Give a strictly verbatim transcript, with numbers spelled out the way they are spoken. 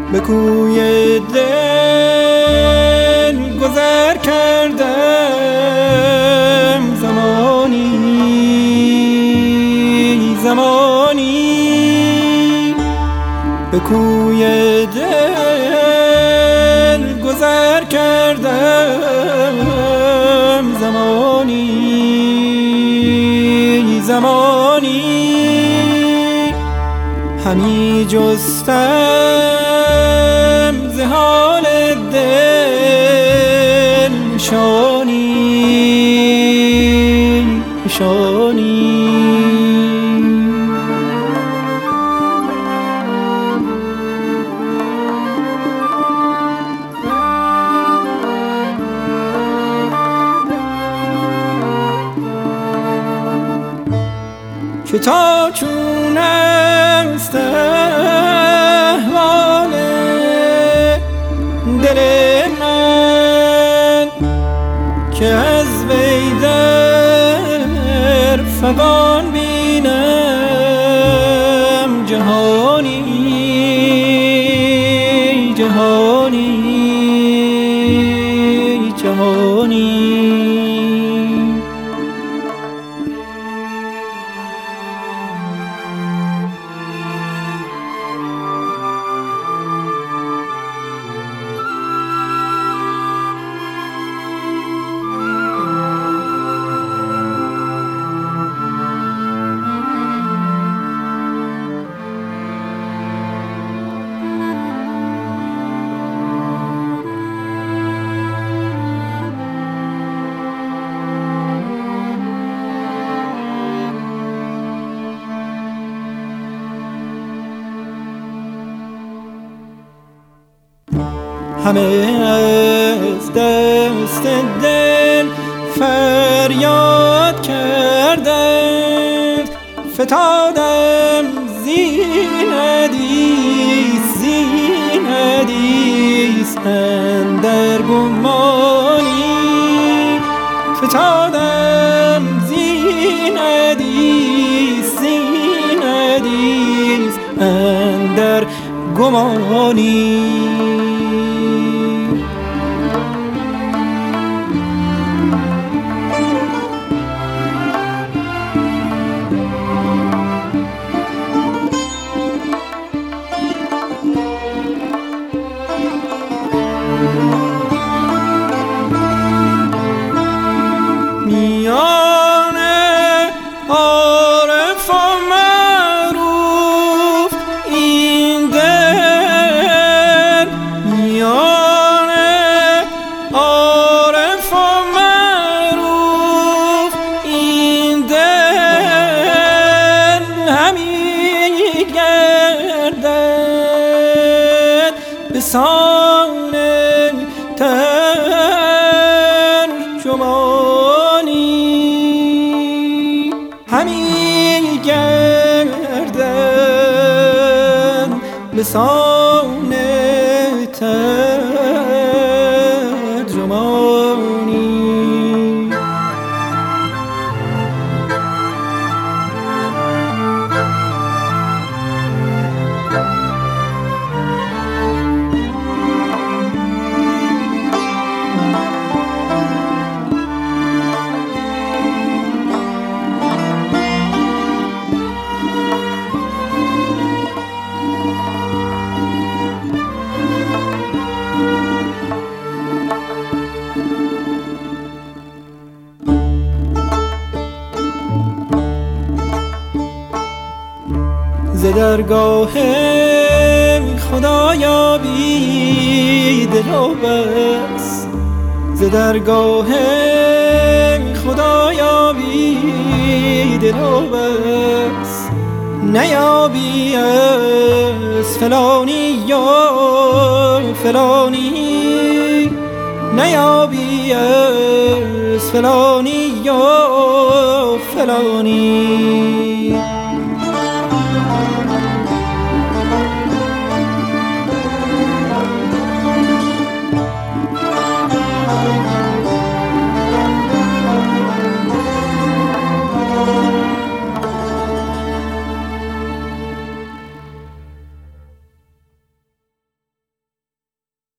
به کوی دل گذر کردم زمانی زمانی به کوی دل گذر کردم زمانی زمانی همی جستم ز حال دل نشانی نشانی که تا چون است احوال دل من که از وی در فغان بینم جهانی جهانی جهانی همه از دست دل فریاد کردند فتادم زین حدیث زین حدیث اندر گمانی فتادم زین حدیث زین حدیث اندر گمانی میان عارف و معروف این دل میان عارف و معروف این دل همی گردد به سان ترجمانی همی گردد به سان ترجمانی ز درگاه خدایا بی دل و بس ز درگاه خدایا بی دل و بس نیابی از فلانی یا فلانی نیابی از فلانی یا فلانی